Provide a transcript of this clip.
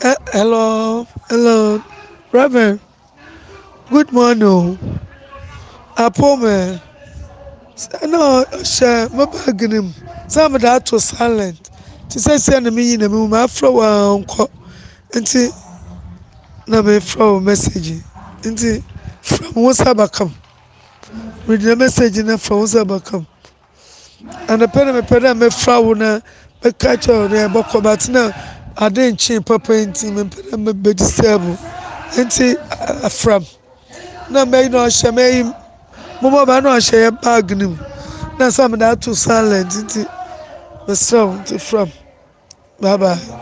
Hello, Reverend. Good morning. Apo man. No, share my bag in him. Some of that was silent. To say, send me in a room, I flow uncle. Nti na me flow message. Nti from WhatsApp come. Read the message na from WhatsApp come. And the pen me pen me flow na me catch on there but now I didn't change papa nti me pen me be disable. Nti from na me no share me mo ba no share bag nim. Na some that to silent nti me so nti from bye bye.